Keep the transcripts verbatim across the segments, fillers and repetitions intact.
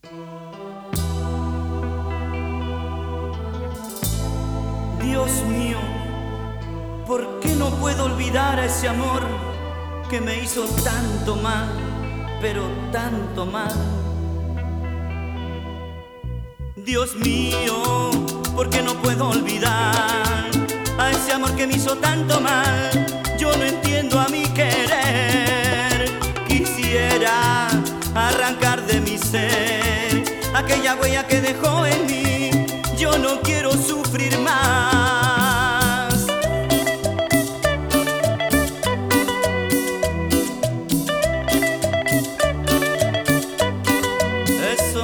Dios mío, ¿por qué no puedo olvidar a ese amor que me hizo tanto mal, pero tanto mal? Dios mío, ¿por qué no puedo olvidar a ese amor que me hizo tanto mal? Yo no entiendo a mi querer. Quisiera arrancar de mi ser aquella huella que dejó en mí. Yo no quiero sufrir más. Eso.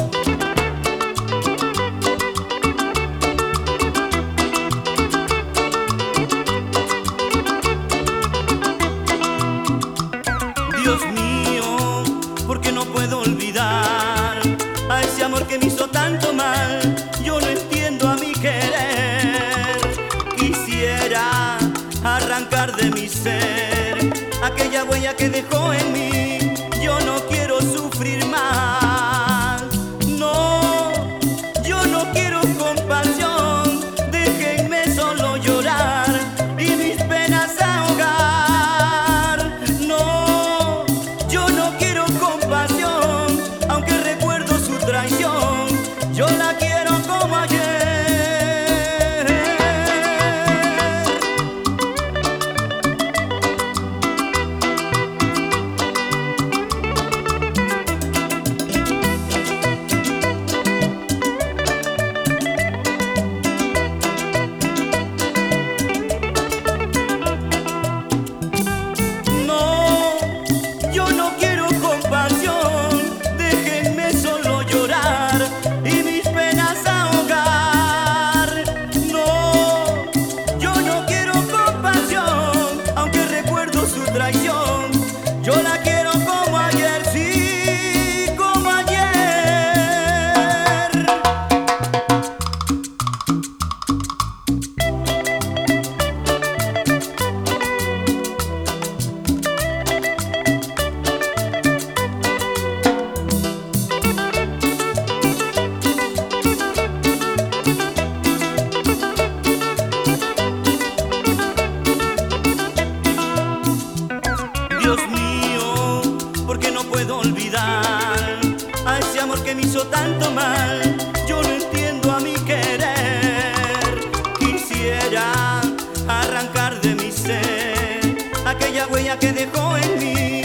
Dios mío, ¿por qué no puedo olvidar a ese amor que me hizo tanto mal? Yo no entiendo a mi querer. Quisiera arrancar de mi ser aquella huella que dejó en mí. Yo no quiero sufrir más. No, yo no quiero compasión. Déjenme solo llorar y mis penas ahogar. No, yo no quiero compasión, aunque recuerdo su traición. Yo la quiero como ayer. No, yo no quiero compasión. Déjenme solo llorar y mis penas ahogar. No, yo no quiero compasión, aunque recuerdo su traición. Yo la quiero como ayer, sí, como ayer. Dios mío, ¿por qué no puedo olvidar a ese amor que me hizo tanto mal? Yo no entiendo a mi querer. Quisiera arrancar de mi ser aquella huella que dejó en mí.